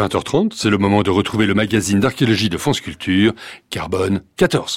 20h30, c'est le moment de retrouver le magazine d'archéologie de France Culture, Carbone 14.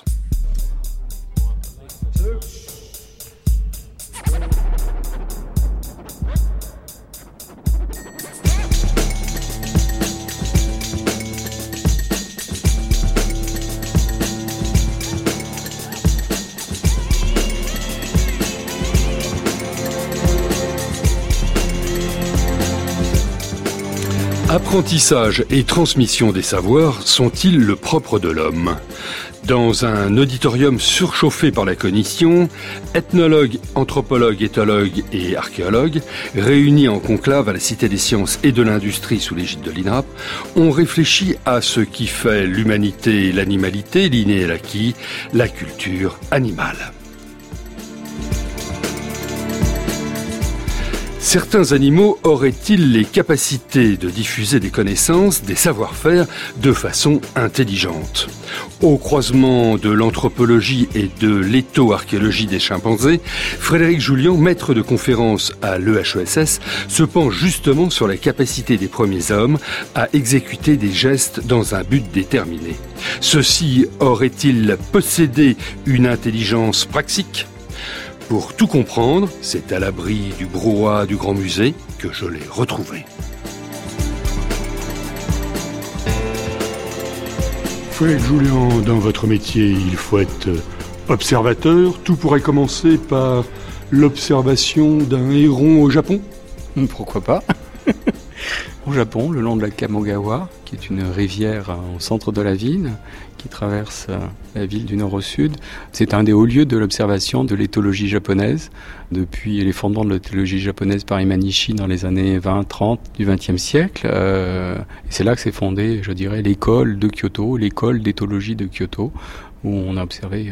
Apprentissage et transmission des savoirs sont-ils le propre de l'homme ? Dans un auditorium surchauffé par la cognition, ethnologues, anthropologues, éthologues et archéologues, réunis en conclave à la Cité des Sciences et de l'Industrie sous l'égide de l'INRAP, ont réfléchi à ce qui fait l'humanité et l'animalité, l'inné et l'acquis, la culture animale. Certains animaux auraient-ils les capacités de diffuser des connaissances, des savoir-faire de façon intelligente ? Au croisement de l'anthropologie et de l'étho-archéologie des chimpanzés, Frédéric Julian, maître de conférence à l'EHESS, se penche justement sur la capacité des premiers hommes à exécuter des gestes dans un but déterminé. Ceux-ci auraient-ils possédé une intelligence praxique ? Pour tout comprendre, c'est à l'abri du brouhaha du Grand Musée que je l'ai retrouvé. Frédéric Julian, dans votre métier, il faut être observateur. Tout pourrait commencer par l'observation d'un héron au Japon ? Pourquoi pas ? Au Japon, le long de la Kamogawa, qui est une rivière au centre de la ville, qui traverse la ville du nord au sud. C'est un des hauts lieux de l'observation de l'éthologie japonaise, depuis les fondements de l'éthologie japonaise par Imanishi dans les années 20-30 du XXe siècle. Et c'est là que s'est fondée, je dirais, l'école de Kyoto, l'école d'éthologie de Kyoto, où on a observé,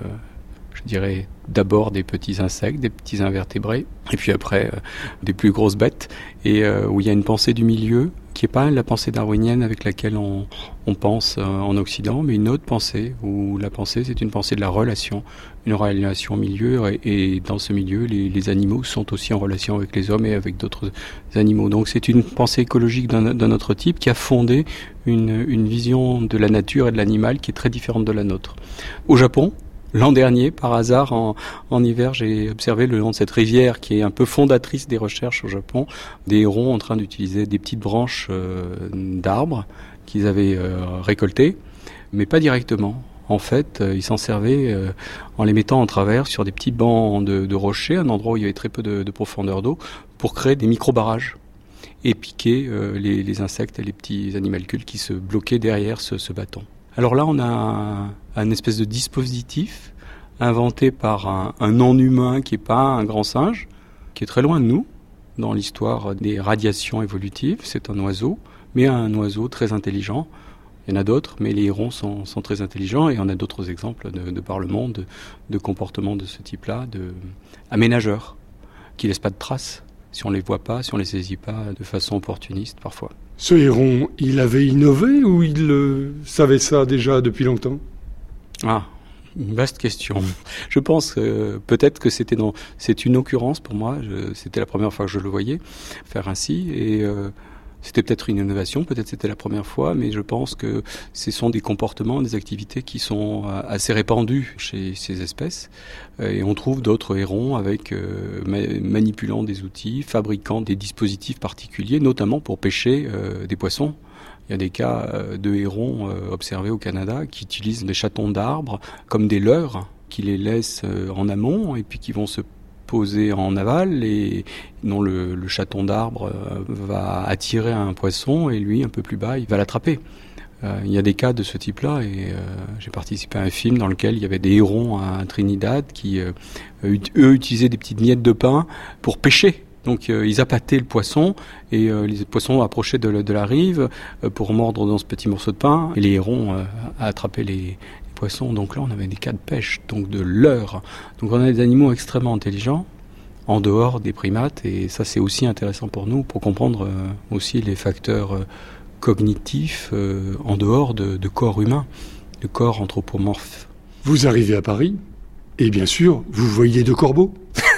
je dirais, d'abord des petits insectes, des petits invertébrés, et puis après des plus grosses bêtes, et où il y a une pensée du milieu, qui n'est pas la pensée darwinienne avec laquelle on pense en Occident, mais une autre pensée, où la pensée c'est une pensée de la relation, une relation au milieu, et dans ce milieu, les animaux sont aussi en relation avec les hommes et avec d'autres animaux. Donc c'est une pensée écologique d'un autre type qui a fondé une vision de la nature et de l'animal qui est très différente de la nôtre. Au Japon, l'an dernier, par hasard, en hiver, j'ai observé le long de cette rivière qui est un peu fondatrice des recherches au Japon, des hérons en train d'utiliser des petites branches d'arbres qu'ils avaient récoltées, mais pas directement. En fait, ils s'en servaient en les mettant en travers sur des petits bancs de rochers, un endroit où il y avait très peu de profondeur d'eau, pour créer des micro-barrages et piquer les insectes et les petits animalcules qui se bloquaient derrière ce bâton. Alors là, on a un espèce de dispositif inventé par un non-humain qui n'est pas un grand singe, qui est très loin de nous dans l'histoire des radiations évolutives. C'est un oiseau, mais un oiseau très intelligent. Il y en a d'autres, mais les hérons sont très intelligents, et on a d'autres exemples de par le monde de comportements de ce type-là, aménageurs, qui ne laissent pas de traces si on ne les voit pas, si on ne les saisit pas de façon opportuniste parfois. Ce héron, il avait innové ou il savait ça déjà depuis longtemps ? Ah, une vaste question. Je pense peut-être que c'est une occurrence pour moi. C'était la première fois que je le voyais faire ainsi, et c'était peut-être une innovation, peut-être c'était la première fois, mais je pense que ce sont des comportements, des activités qui sont assez répandus chez ces espèces. Et on trouve d'autres hérons avec manipulant des outils, fabriquant des dispositifs particuliers, notamment pour pêcher des poissons. Il y a des cas de hérons observés au Canada qui utilisent des chatons d'arbres comme des leurres, qui les laissent en amont et puis qui vont se poser en aval, et dont le chaton d'arbre va attirer un poisson, et lui, un peu plus bas, il va l'attraper. Il y a des cas de ce type-là, et j'ai participé à un film dans lequel il y avait des hérons à Trinidad qui, eux, utilisaient des petites miettes de pain pour pêcher. Donc ils appâtaient le poisson, et les poissons approchaient de la rive pour mordre dans ce petit morceau de pain, et les hérons attrapaient les poissons. Donc là on avait des cas de pêche, donc de leurre. Donc on a des animaux extrêmement intelligents en dehors des primates, et ça c'est aussi intéressant pour nous, pour comprendre aussi les facteurs cognitifs en dehors de corps humains, de corps anthropomorphes. Vous arrivez à Paris, et bien sûr vous voyez de corbeaux.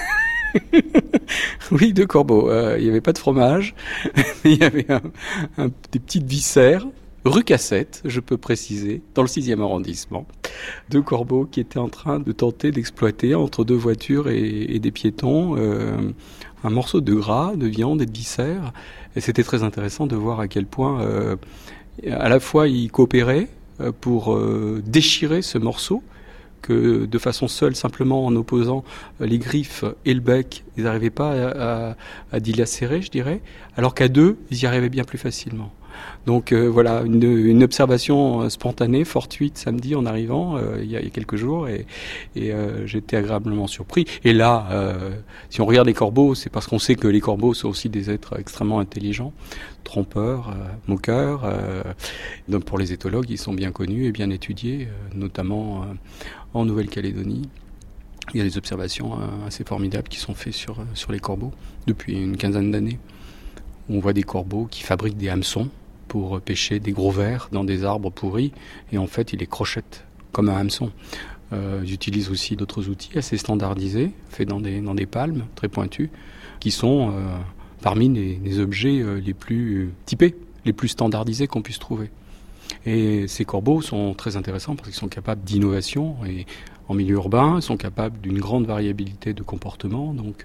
Oui, 2 corbeaux. Il n'y avait pas de fromage, mais il y avait des petites viscères, rue Cassette, je peux préciser, dans le 6e arrondissement. 2 corbeaux qui étaient en train de tenter d'exploiter entre 2 voitures et des piétons un morceau de gras, de viande et de viscères. Et c'était très intéressant de voir à quel point, à la fois, ils coopéraient pour déchirer ce morceau, que de façon seule, simplement en opposant les griffes et le bec, ils n'arrivaient pas à dilacérer, je dirais, alors qu'à 2, ils y arrivaient bien plus facilement. Donc voilà, une observation spontanée, fortuite, samedi en arrivant, il y a quelques jours, et j'étais agréablement surpris. Et là, si on regarde les corbeaux, c'est parce qu'on sait que les corbeaux sont aussi des êtres extrêmement intelligents, trompeurs, moqueurs. Donc pour les éthologues, ils sont bien connus et bien étudiés, notamment en Nouvelle-Calédonie. Il y a des observations assez formidables qui sont faites sur les corbeaux depuis une quinzaine d'années. On voit des corbeaux qui fabriquent des hameçons pour pêcher des gros vers dans des arbres pourris, et en fait, ils les crochettent comme un hameçon. Ils utilisent aussi d'autres outils assez standardisés, faits dans des palmes très pointues, qui sont parmi les objets les plus typés, les plus standardisés qu'on puisse trouver. Et ces corbeaux sont très intéressants parce qu'ils sont capables d'innovation, et en milieu urbain, ils sont capables d'une grande variabilité de comportement. Donc,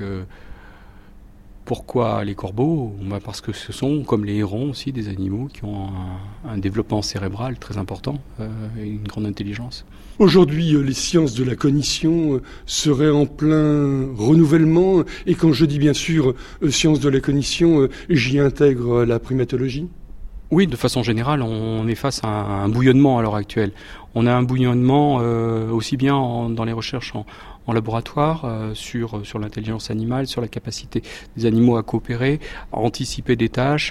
pourquoi les corbeaux ? Parce que ce sont, comme les hérons aussi, des animaux qui ont un développement cérébral très important et une grande intelligence. Aujourd'hui, les sciences de la cognition seraient en plein renouvellement. Et quand je dis bien sûr sciences de la cognition, j'y intègre la primatologie ? Oui, de façon générale, on est face à un bouillonnement à l'heure actuelle. On a un bouillonnement aussi bien dans les recherches en laboratoire, sur l'intelligence animale, sur la capacité des animaux à coopérer, à anticiper des tâches,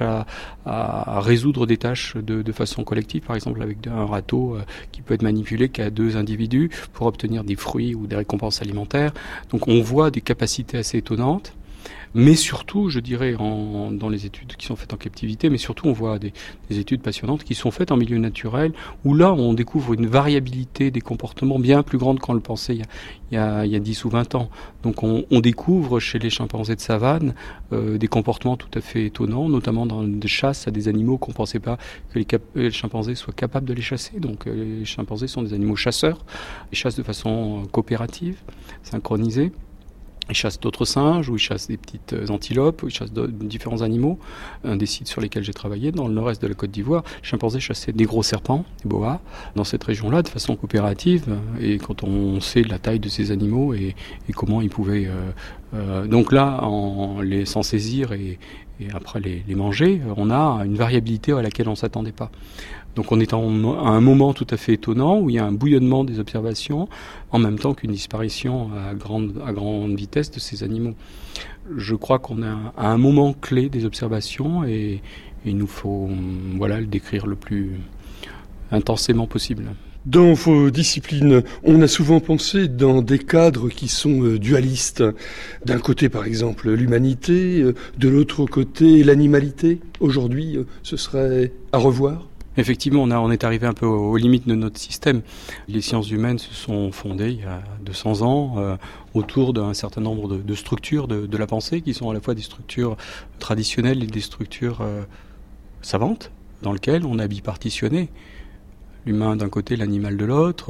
à résoudre des tâches de façon collective, par exemple avec un râteau qui peut être manipulé qu'à 2 individus pour obtenir des fruits ou des récompenses alimentaires. Donc on voit des capacités assez étonnantes. Mais surtout, je dirais, dans les études qui sont faites en captivité, mais surtout on voit des études passionnantes qui sont faites en milieu naturel, où là on découvre une variabilité des comportements bien plus grande qu'on le pensait il y a 10 ou 20 ans. Donc on découvre chez les chimpanzés de savane des comportements tout à fait étonnants, notamment dans des chasses à des animaux qu'on ne pensait pas que les chimpanzés soient capables de les chasser. Donc les chimpanzés sont des animaux chasseurs, ils chassent de façon coopérative, synchronisée. Ils chassent d'autres singes, ou ils chassent des petites antilopes, ou ils chassent différents animaux. Un des sites sur lesquels j'ai travaillé, dans le nord-est de la Côte d'Ivoire, les chimpanzés chassaient des gros serpents, des boas, dans cette région-là, de façon coopérative. Et quand on sait la taille de ces animaux et comment ils pouvaient... donc là, en les s'en saisir et après les manger, on a une variabilité à laquelle on ne s'attendait pas. Donc on est à un moment tout à fait étonnant où il y a un bouillonnement des observations en même temps qu'une disparition à grande vitesse de ces animaux. Je crois qu'on est à un moment clé des observations et il nous faut le décrire le plus intensément possible. Dans vos disciplines, on a souvent pensé dans des cadres qui sont dualistes. D'un côté, par exemple, l'humanité, de l'autre côté, l'animalité. Aujourd'hui, ce serait à revoir ? Effectivement, on est arrivé un peu aux limites de notre système. Les sciences humaines se sont fondées il y a 200 ans autour d'un certain nombre de structures de la pensée qui sont à la fois des structures traditionnelles et des structures savantes dans lesquelles on a bipartitionné. L'humain d'un côté, l'animal de l'autre,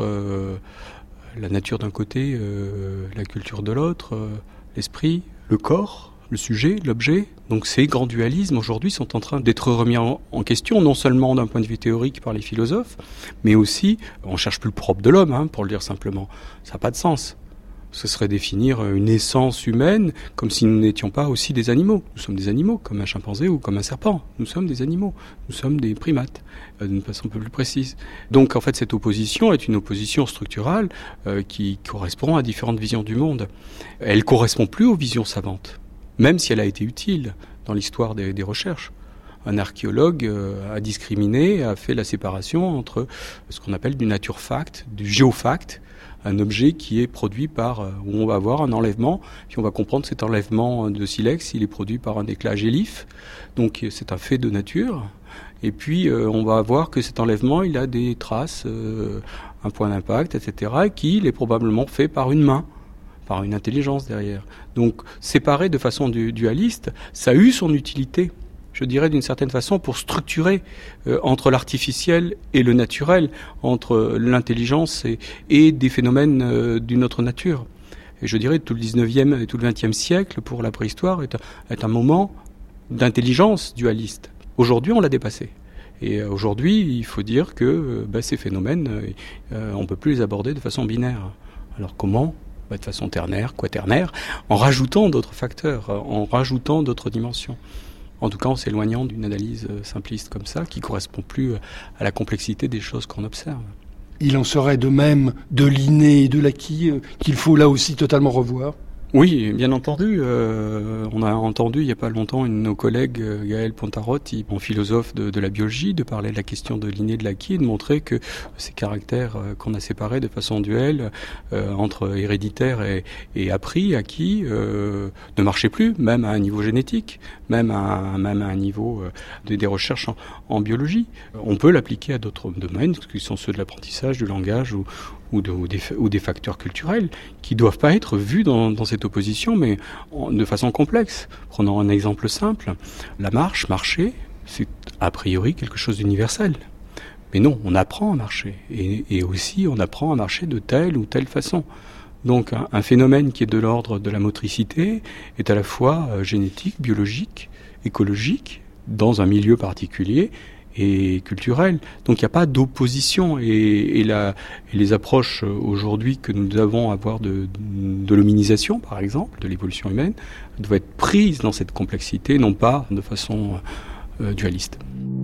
la nature d'un côté, la culture de l'autre, l'esprit, le corps, le sujet, l'objet. Donc ces grands dualismes aujourd'hui sont en train d'être remis en question, non seulement d'un point de vue théorique par les philosophes, mais aussi, on cherche plus le propre de l'homme, pour le dire simplement. Ça n'a pas de sens. Ce serait définir une essence humaine comme si nous n'étions pas aussi des animaux. Nous sommes des animaux, comme un chimpanzé ou comme un serpent. Nous sommes des animaux. Nous sommes des primates, d'une façon un peu plus précise. Donc en fait, cette opposition est une opposition structurale qui correspond à différentes visions du monde. Elle ne correspond plus aux visions savantes, même si elle a été utile dans l'histoire des recherches. Un archéologue a discriminé, a fait la séparation entre ce qu'on appelle du nature fact, du géofact, un objet qui est produit où on va avoir un enlèvement, puis on va comprendre que cet enlèvement de silex, il est produit par un éclat gélif, donc c'est un fait de nature. Et puis on va voir que cet enlèvement, il a des traces, un point d'impact, etc., qui il est probablement fait par une main. par une intelligence derrière. Donc, séparé de façon dualiste, ça a eu son utilité, je dirais d'une certaine façon, pour structurer entre l'artificiel et le naturel, entre l'intelligence et des phénomènes d'une autre nature. Et je dirais tout le 19e et tout le 20e siècle, pour la préhistoire, est un moment d'intelligence dualiste. Aujourd'hui, on l'a dépassé. Et aujourd'hui, il faut dire que ces phénomènes, on ne peut plus les aborder de façon binaire. Alors comment ? De façon ternaire, quaternaire, en rajoutant d'autres facteurs, en rajoutant d'autres dimensions. En tout cas, en s'éloignant d'une analyse simpliste comme ça, qui ne correspond plus à la complexité des choses qu'on observe. Il en serait de même de l'inné et de l'acquis qu'il faut là aussi totalement revoir. Oui, bien entendu. On a entendu il n'y a pas longtemps une de nos collègues, Gaëlle Pontarotti, philosophe de la biologie, de parler de la question de l'inné et de l'acquis, et de montrer que ces caractères qu'on a séparés de façon duelle entre héréditaire et appris, acquis, ne marchaient plus, même à un niveau génétique, même à un niveau des recherches en biologie. On peut l'appliquer à d'autres domaines, qui sont ceux de l'apprentissage, du langage ou des facteurs culturels qui ne doivent pas être vus dans cette opposition, mais de façon complexe. Prenons un exemple simple. La marcher, c'est a priori quelque chose d'universel. Mais non, on apprend à marcher. Et aussi, on apprend à marcher de telle ou telle façon. Donc, un phénomène qui est de l'ordre de la motricité est à la fois génétique, biologique, écologique, dans un milieu particulier, et culturel. Donc il n'y a pas d'opposition et les approches aujourd'hui que nous devons avoir de l'hominisation, par exemple, de l'évolution humaine, doivent être prises dans cette complexité, non pas de façon dualiste.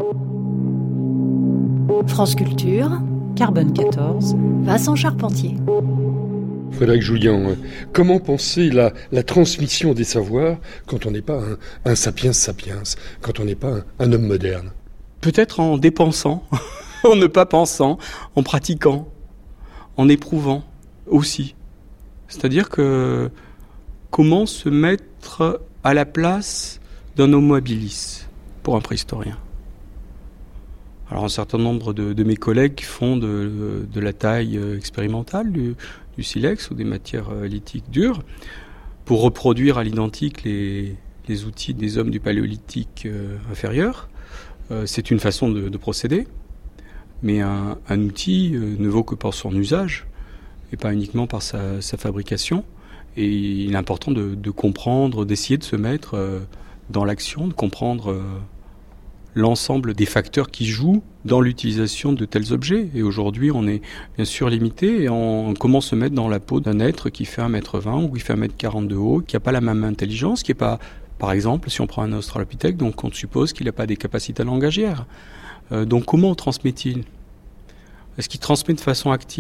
France Culture, Carbone 14, Vincent Charpentier. Frédéric Jouillan, comment penser la transmission des savoirs quand on n'est pas un sapiens sapiens, quand on n'est pas un homme moderne ? Peut-être en dépensant, en ne pas pensant, en pratiquant, en éprouvant aussi. C'est-à-dire que comment se mettre à la place d'un homo habilis pour un préhistorien. Alors un certain nombre de mes collègues font de la taille expérimentale, du silex ou des matières lithiques dures, pour reproduire à l'identique les outils des hommes du paléolithique inférieur. C'est une façon de procéder, mais un outil ne vaut que par son usage et pas uniquement par sa fabrication. Et il est important de comprendre, d'essayer de se mettre dans l'action, de comprendre l'ensemble des facteurs qui jouent dans l'utilisation de tels objets. Et aujourd'hui, on est bien sûr limité. Et comment se mettre dans la peau d'un être qui fait 1m20 ou qui fait 1m40 de haut, qui n'a pas la même intelligence, qui n'est pas... Par exemple, si on prend un australopithèque, donc on suppose qu'il n'a pas des capacités langagières. Donc comment transmet-il ? Est-ce qu'il transmet de façon active ?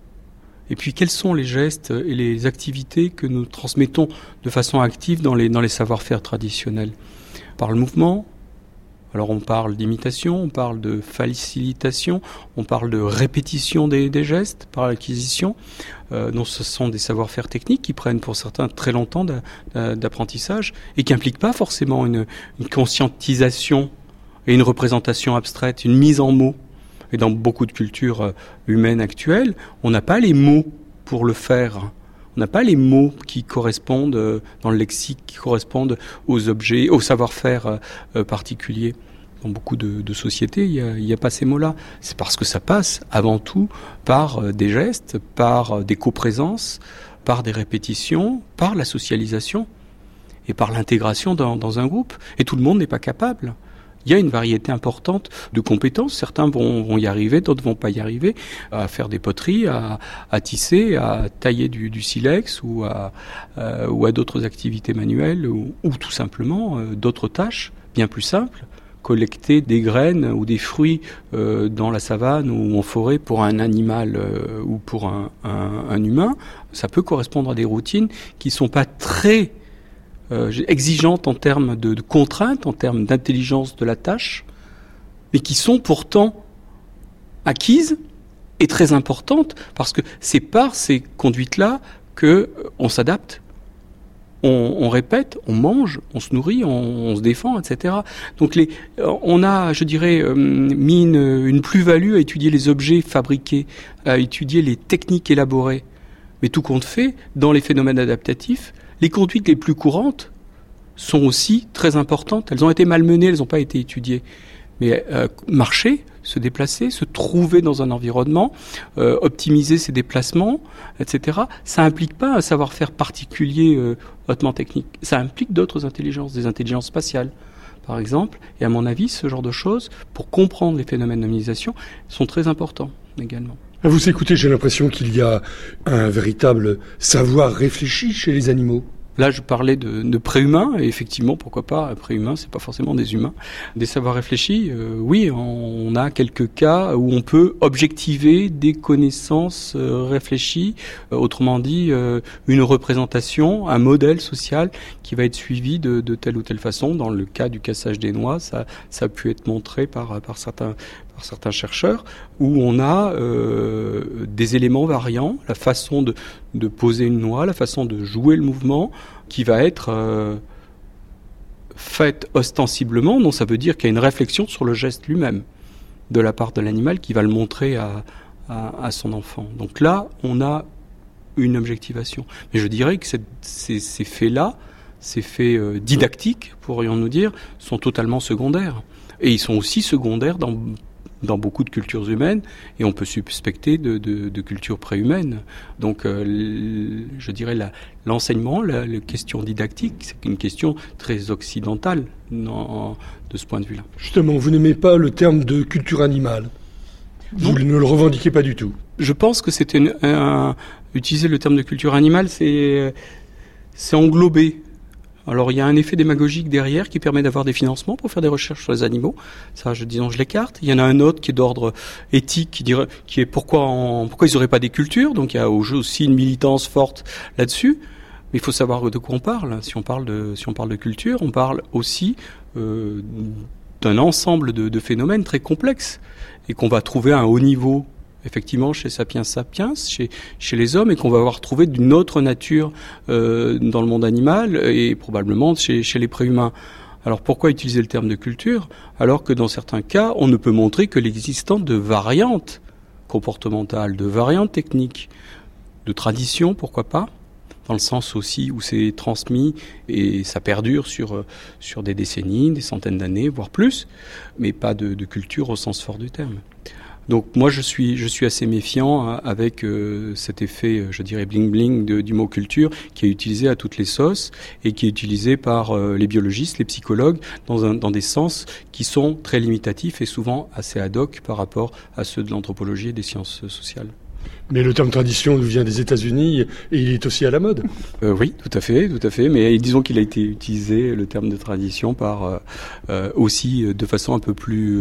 Et puis quels sont les gestes et les activités que nous transmettons de façon active dans les savoir-faire traditionnels ? Par le mouvement. Alors on parle d'imitation, on parle de facilitation, on parle de répétition des gestes par l'acquisition. Donc ce sont des savoir-faire techniques qui prennent pour certains très longtemps d'apprentissage et qui n'impliquent pas forcément une conscientisation et une représentation abstraite, une mise en mots. Et dans beaucoup de cultures humaines actuelles, on n'a pas les mots pour le faire. On n'a pas les mots qui correspondent dans le lexique, qui correspondent aux objets, aux savoir-faire particuliers. Dans beaucoup de sociétés, il n'y a pas ces mots-là. C'est parce que ça passe avant tout par des gestes, par des coprésences, par des répétitions, par la socialisation et par l'intégration dans un groupe. Et tout le monde n'est pas capable. Il y a une variété importante de compétences. Certains vont y arriver, d'autres vont pas y arriver, à faire des poteries, à tisser, à tailler du silex ou à d'autres activités manuelles ou tout simplement d'autres tâches bien plus simples. Collecter des graines ou des fruits dans la savane ou en forêt pour un animal ou pour un humain, ça peut correspondre à des routines qui sont pas très exigeantes en termes de contraintes, en termes d'intelligence de la tâche, mais qui sont pourtant acquises et très importantes parce que c'est par ces conduites-là que on s'adapte. On répète, on mange, on se nourrit, on se défend, etc. Donc on a, je dirais, mis une plus-value à étudier les objets fabriqués, à étudier les techniques élaborées. Mais tout compte fait, dans les phénomènes adaptatifs, les conduites les plus courantes sont aussi très importantes. Elles ont été malmenées, elles n'ont pas été étudiées. Mais marcher, se déplacer, se trouver dans un environnement, optimiser ses déplacements, etc., ça implique pas un savoir-faire particulier hautement technique. Ça implique d'autres intelligences, des intelligences spatiales, par exemple. Et à mon avis, ce genre de choses, pour comprendre les phénomènes de mobilisation, sont très importants également. À vous écouter, j'ai l'impression qu'il y a un véritable savoir réfléchi chez les animaux. Là, je parlais de préhumains, et effectivement, pourquoi pas, préhumains, c'est pas forcément des humains. Des savoirs réfléchis, oui, on a quelques cas où on peut objectiver des connaissances réfléchies, autrement dit, une représentation, un modèle social qui va être suivi de telle ou telle façon. Dans le cas du cassage des noix, ça a pu être montré par certains chercheurs, où on a des éléments variants, la façon de poser une noix, la façon de jouer le mouvement, qui va être faite ostensiblement, donc ça veut dire qu'il y a une réflexion sur le geste lui-même, de la part de l'animal qui va le montrer à son enfant. Donc là, on a une objectivation. Mais je dirais que ces faits-là, ces faits didactiques, pourrions-nous dire, sont totalement secondaires. Et ils sont aussi secondaires dans beaucoup de cultures humaines, et on peut suspecter de cultures préhumaines. Donc, je dirais l'enseignement, la question didactique, c'est une question très occidentale de ce point de vue-là. Justement, vous n'aimez pas le terme de culture animale. Vous ne le revendiquez pas du tout. Je pense que c'est utiliser le terme de culture animale, c'est englober. Alors il y a un effet démagogique derrière qui permet d'avoir des financements pour faire des recherches sur les animaux. Ça, je l'écarte. Il y en a un autre qui est d'ordre éthique, qui est pourquoi ils n'auraient pas des cultures. Donc il y a aussi une militance forte là-dessus. Mais il faut savoir de quoi on parle. Si on parle de culture, on parle aussi d'un ensemble de phénomènes très complexes et qu'on va trouver à un haut niveau. Effectivement, chez Sapiens sapiens, chez les hommes, et qu'on va avoir trouvé d'une autre nature dans le monde animal et probablement chez les préhumains. Alors pourquoi utiliser le terme de culture alors que dans certains cas, on ne peut montrer que l'existence de variantes comportementales, de variantes techniques, de traditions, pourquoi pas, dans le sens aussi où c'est transmis et ça perdure sur des décennies, des centaines d'années, voire plus, mais pas de culture au sens fort du terme. Donc moi je suis assez méfiant avec cet effet, je dirais bling-bling du mot culture qui est utilisé à toutes les sauces et qui est utilisé par les biologistes, les psychologues dans des sens qui sont très limitatifs et souvent assez ad hoc par rapport à ceux de l'anthropologie et des sciences sociales. Mais le terme tradition nous vient des États-Unis et il est aussi à la mode. Oui, tout à fait. Mais disons qu'il a été utilisé, le terme de tradition, par aussi de façon un peu plus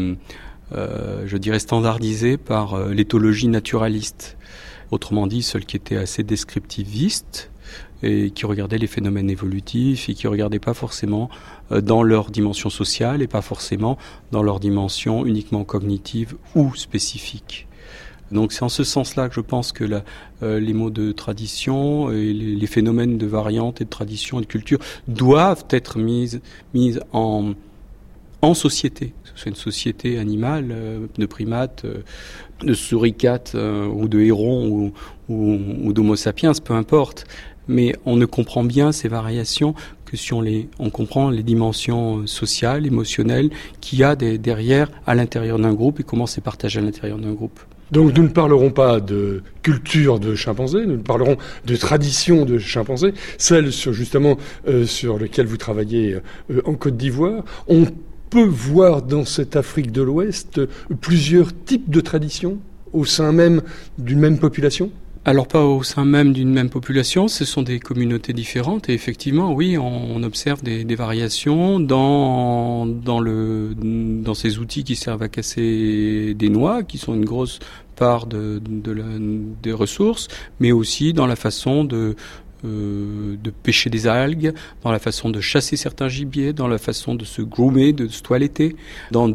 je dirais standardisé par l'éthologie naturaliste. Autrement dit, celle qui était assez descriptiviste et qui regardait les phénomènes évolutifs et qui regardait pas forcément dans leur dimension sociale et pas forcément dans leur dimension uniquement cognitive ou spécifique. Donc c'est en ce sens-là que je pense que les mots de tradition et les phénomènes de variante et de tradition et de culture doivent être mis en société, que ce soit une société animale, de primates, de souricates ou de hérons ou d'homo sapiens, peu importe. Mais on ne comprend bien ces variations que si on comprend les dimensions sociales, émotionnelles qu'il y a derrière à l'intérieur d'un groupe et comment c'est partagé à l'intérieur d'un groupe. Donc nous ne parlerons pas de culture de chimpanzé, nous parlerons de tradition de chimpanzé, celle sur laquelle vous travaillez en Côte d'Ivoire. On peut voir dans cette Afrique de l'Ouest plusieurs types de traditions au sein même d'une même population ? Alors pas au sein même d'une même population, ce sont des communautés différentes et effectivement, oui, on observe des variations dans ces outils qui servent à casser des noix, qui sont une grosse part des ressources, mais aussi dans la façon de pêcher des algues, dans la façon de chasser certains gibiers, dans la façon de se groomer, de se toiletter, dans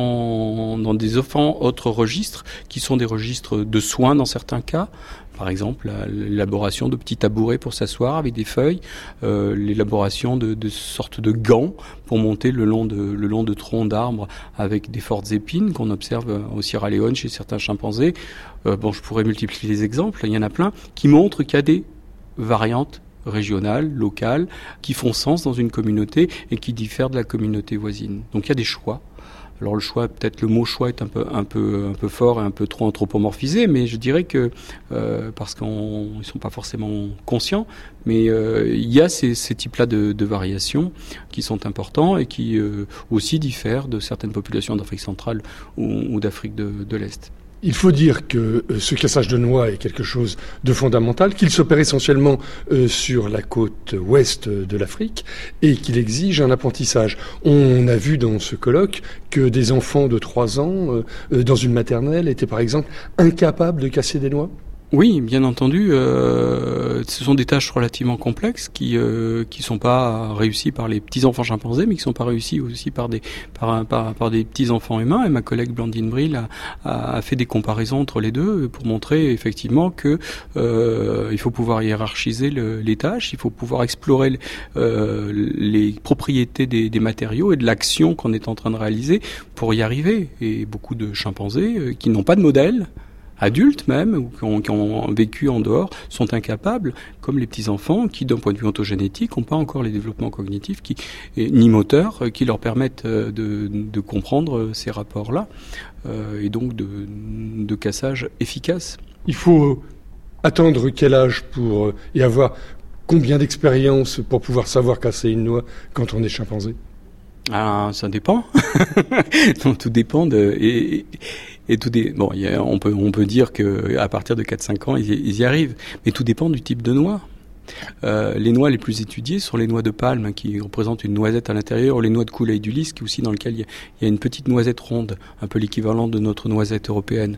des autres registres qui sont des registres de soins dans certains cas. Par exemple, l'élaboration de petits tabourets pour s'asseoir avec des feuilles, l'élaboration de sortes de gants pour monter le long de troncs d'arbres avec des fortes épines qu'on observe au Sierra Leone chez certains chimpanzés. Je pourrais multiplier les exemples, il y en a plein, qui montrent qu'il y a des variantes régionales, locales, qui font sens dans une communauté et qui diffèrent de la communauté voisine. Donc il y a des choix. Alors peut-être le mot choix est un peu fort et un peu trop anthropomorphisé, mais je dirais que parce qu'ils sont pas forcément conscients, mais il y a ces types-là de variations qui sont importants et qui aussi diffèrent de certaines populations d'Afrique centrale ou d'Afrique de l'Est. Il faut dire que ce cassage de noix est quelque chose de fondamental, qu'il s'opère essentiellement sur la côte ouest de l'Afrique et qu'il exige un apprentissage. On a vu dans ce colloque que des enfants de 3 ans dans une maternelle étaient par exemple incapables de casser des noix. Oui, bien entendu, ce sont des tâches relativement complexes qui sont pas réussies par les petits enfants chimpanzés, mais qui sont pas réussies aussi par des petits enfants humains. Et ma collègue Blandine Brill a fait des comparaisons entre les deux pour montrer effectivement que il faut pouvoir hiérarchiser les tâches, il faut pouvoir explorer les propriétés des matériaux et de l'action qu'on est en train de réaliser pour y arriver. Et beaucoup de chimpanzés qui n'ont pas de modèle, adultes même, ou qui ont vécu en dehors, sont incapables, comme les petits-enfants, qui d'un point de vue ontogénétique n'ont pas encore les développements cognitifs ni moteurs qui leur permettent de comprendre ces rapports-là, et donc de cassage efficace. Il faut attendre quel âge et avoir combien d'expérience pour pouvoir savoir casser une noix quand on est chimpanzé ? Ah, ça dépend. Donc, tout dépend on peut dire que à partir de 4-5 ans, ils y arrivent. Mais tout dépend du type de noix. Les noix les plus étudiées sont les noix de palme qui représentent une noisette à l'intérieur, ou les noix de Kool-Aid du Lys, aussi dans lequel il y a une petite noisette ronde, un peu l'équivalent de notre noisette européenne.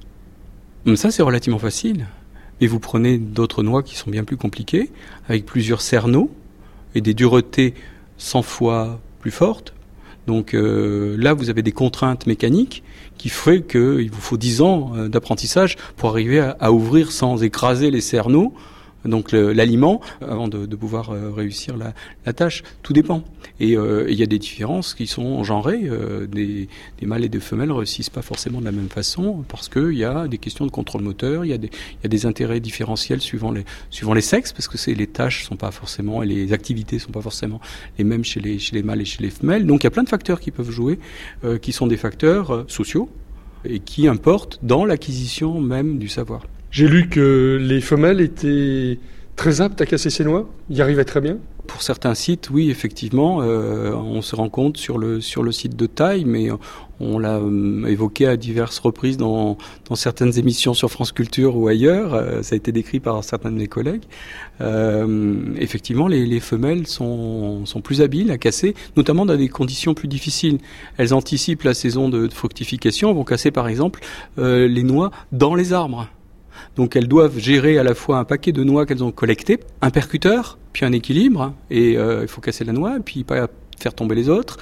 Ça, c'est relativement facile. Mais vous prenez d'autres noix qui sont bien plus compliquées, avec plusieurs cerneaux et des duretés 100 fois plus fortes. Donc là, vous avez des contraintes mécaniques qui feraient qu'il vous faut 10 ans d'apprentissage pour arriver à ouvrir sans écraser les cerneaux, donc l'aliment, avant de pouvoir réussir la tâche. Tout dépend. Et il y a des différences qui sont genrées. Des mâles et des femelles ne réussissent pas forcément de la même façon parce qu'il y a des questions de contrôle moteur, il y a des intérêts différentiels suivant les sexes, parce que les tâches sont pas forcément, et les activités sont pas forcément les mêmes chez les mâles et chez les femelles. Donc il y a plein de facteurs qui peuvent jouer, qui sont des facteurs sociaux et qui importent dans l'acquisition même du savoir. J'ai lu que les femelles étaient très aptes à casser ces noix, y arrivaient très bien. Pour certains sites, oui, effectivement, on se rend compte sur le site de Taille, mais on l'a évoqué à diverses reprises dans certaines émissions sur France Culture ou ailleurs. Ça a été décrit par certains de mes collègues. Effectivement, les femelles sont plus habiles à casser, notamment dans des conditions plus difficiles. Elles anticipent la saison de fructification, vont casser par exemple les noix dans les arbres. Donc elles doivent gérer à la fois un paquet de noix qu'elles ont collectées, un percuteur, puis un équilibre, et il faut casser la noix, puis pas faire tomber les autres,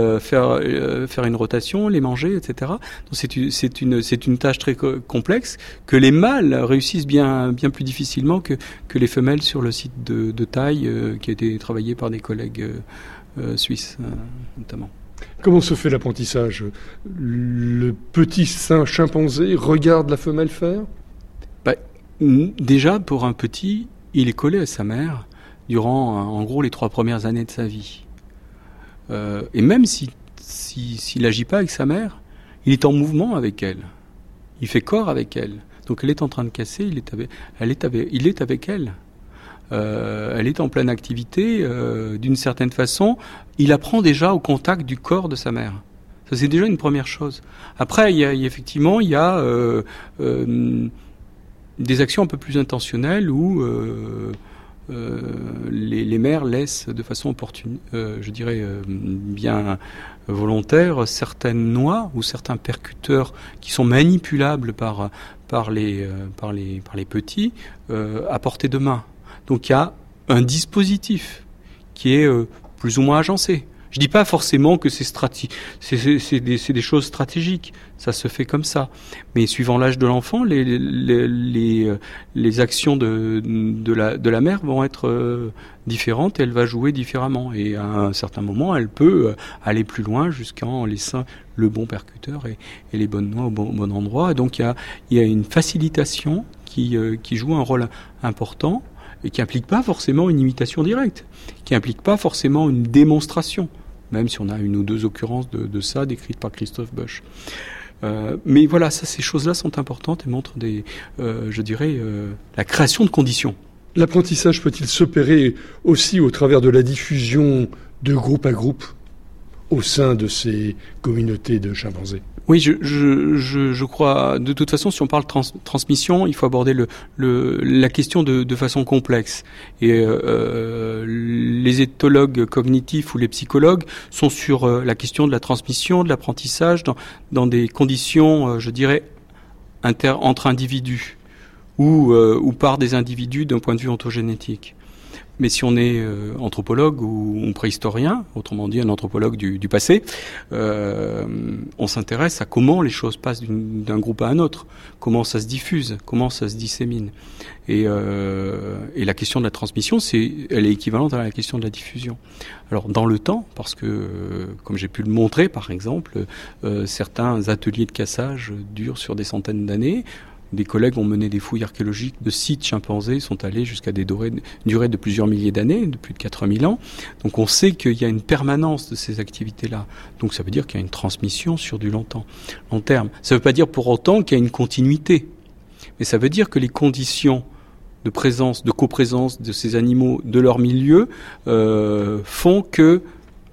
faire une rotation, les manger, etc. Donc c'est une tâche très complexe que les mâles réussissent bien plus difficilement que les femelles sur le site de Taille, qui a été travaillé par des collègues suisses notamment. Comment se fait l'apprentissage ? Le petit chimpanzé regarde la femelle faire ? Déjà, pour un petit, il est collé à sa mère durant, en gros, les 3 premières années de sa vie. Et même s'il n'agit pas avec sa mère, il est en mouvement avec elle. Il fait corps avec elle. Donc elle est en train de casser, il est avec elle. Elle est en pleine activité, d'une certaine façon. Il apprend déjà au contact du corps de sa mère. Ça, c'est déjà une première chose. Après, il y a des actions un peu plus intentionnelles où les mères laissent de façon opportune, bien volontaire, certaines noix ou certains percuteurs qui sont manipulables par les petits à portée de main. Donc il y a un dispositif qui est plus ou moins agencé. Je dis pas forcément que c'est des choses stratégiques, ça se fait comme ça. Mais suivant l'âge de l'enfant, les actions de la mère vont être différentes et elle va jouer différemment. Et à un certain moment, elle peut aller plus loin jusqu'en laissant le bon percuteur et les bonnes noix au bon endroit. Et donc il y a une facilitation qui joue un rôle important et qui implique pas forcément une imitation directe, qui implique pas forcément une démonstration, même si on a une ou deux occurrences de ça décrites par Christophe Busch. Mais voilà, ces choses-là sont importantes et montrent la création de conditions. L'apprentissage peut-il s'opérer aussi au travers de la diffusion de groupe à groupe au sein de ces communautés de chimpanzés ? Oui, je crois. De toute façon, si on parle transmission, il faut aborder la question de façon complexe. Et les éthologues cognitifs ou les psychologues sont sur la question de la transmission, de l'apprentissage dans des conditions, entre individus ou par des individus d'un point de vue ontogénétique. Mais si on est anthropologue ou préhistorien, autrement dit un anthropologue du passé, on s'intéresse à comment les choses passent d'un groupe à un autre, comment ça se diffuse, comment ça se dissémine. Et la question de la transmission, elle est équivalente à la question de la diffusion. Alors dans le temps, parce que comme j'ai pu le montrer par exemple, certains ateliers de cassage durent sur des centaines d'années. Des collègues ont mené des fouilles archéologiques de sites chimpanzés, sont allés jusqu'à des durées de plusieurs milliers d'années, de plus de 4000 ans. Donc on sait qu'il y a une permanence de ces activités-là. Donc ça veut dire qu'il y a une transmission sur du long terme. Ça ne veut pas dire pour autant qu'il y a une continuité. Mais ça veut dire que les conditions de présence, de coprésence de ces animaux, de leur milieu, font que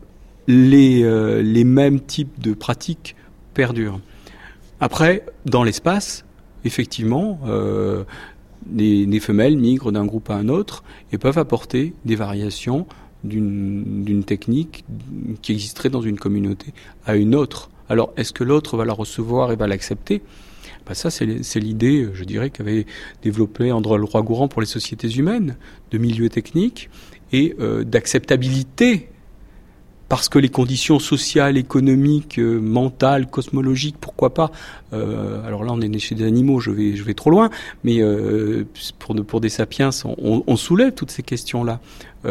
les mêmes types de pratiques perdurent. Après, dans l'espace, effectivement, les femelles migrent d'un groupe à un autre et peuvent apporter des variations d'une technique qui existerait dans une communauté à une autre. Alors, est-ce que l'autre va la recevoir et va l'accepter ? Ça, c'est l'idée, je dirais, qu'avait développée André Leroi-Gourhan pour les sociétés humaines, de milieu technique et d'acceptabilité. Parce que les conditions sociales, économiques, mentales, cosmologiques, pourquoi pas. Alors là, on est chez des animaux, je vais trop loin, mais pour des sapiens, on soulève toutes ces questions-là.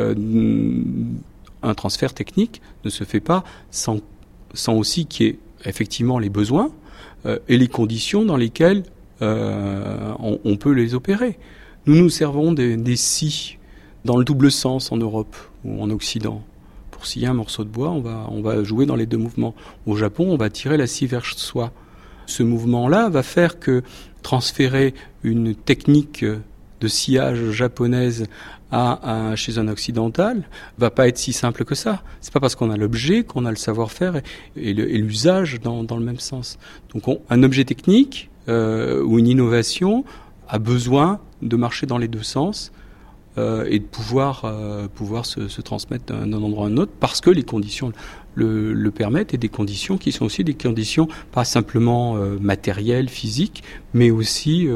Un transfert technique ne se fait pas sans aussi qu'il y ait effectivement les besoins et les conditions dans lesquelles on peut les opérer. Nous servons des scies dans le double sens en Europe ou en Occident. Pour scier un morceau de bois, on va jouer dans les deux mouvements. Au Japon, on va tirer la scie vers soi. Ce mouvement-là va faire que transférer une technique de sciage japonaise chez un occidental va pas être si simple que ça. C'est pas parce qu'on a l'objet qu'on a le savoir-faire et l'usage dans le même sens. Donc un objet technique ou une innovation a besoin de marcher dans les deux sens. Et de pouvoir se transmettre d'un endroit à un autre parce que les conditions le permettent et des conditions qui sont aussi des conditions pas simplement matérielles, physiques, mais aussi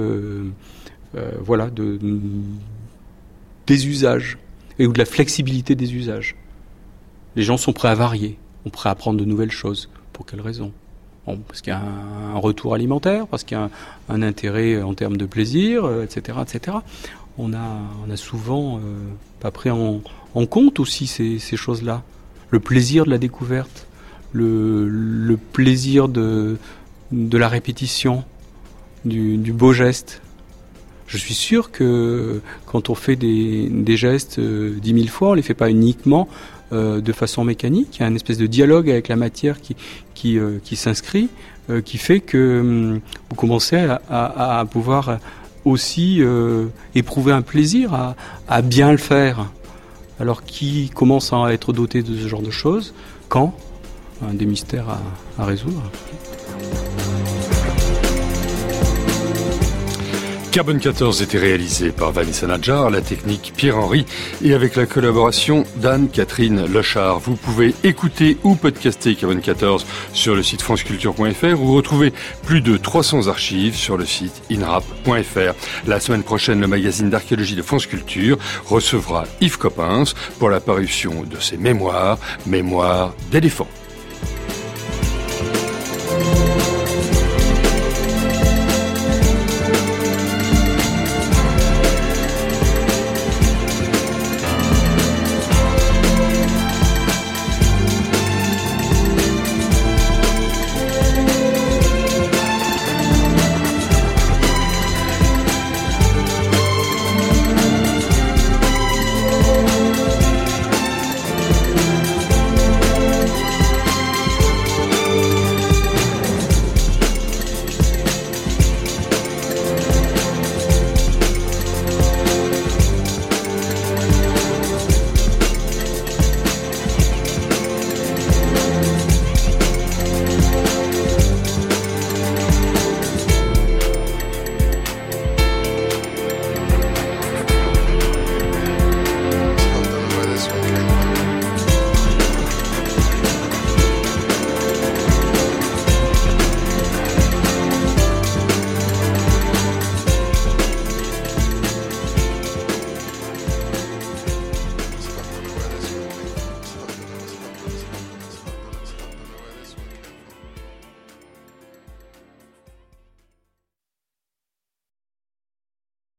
des usages et ou de la flexibilité des usages. Les gens sont prêts à varier, sont prêts à apprendre de nouvelles choses. Pour quelles raisons ? Parce qu'il y a un retour alimentaire, parce qu'il y a un intérêt en termes de plaisir, etc., etc. On a souvent pas pris en compte aussi ces choses-là. Le plaisir de la découverte, le plaisir de la répétition, du beau geste. Je suis sûr que quand on fait des gestes 10 000 fois, on les fait pas uniquement de façon mécanique. Il y a une espèce de dialogue avec la matière qui s'inscrit, qui fait que vous commencez à pouvoir aussi éprouver un plaisir à bien le faire. Alors qui commence à être doté de ce genre de choses ? Quand ? Des mystères à résoudre. Carbone 14 était réalisé par Vanessa Nadjar, la technique Pierre-Henri et avec la collaboration d'Anne-Catherine Lochard. Vous pouvez écouter ou podcaster Carbone 14 sur le site franceculture.fr ou retrouver plus de 300 archives sur le site inrap.fr. La semaine prochaine, le magazine d'archéologie de France Culture recevra Yves Coppens pour la parution de ses mémoires d'éléphants.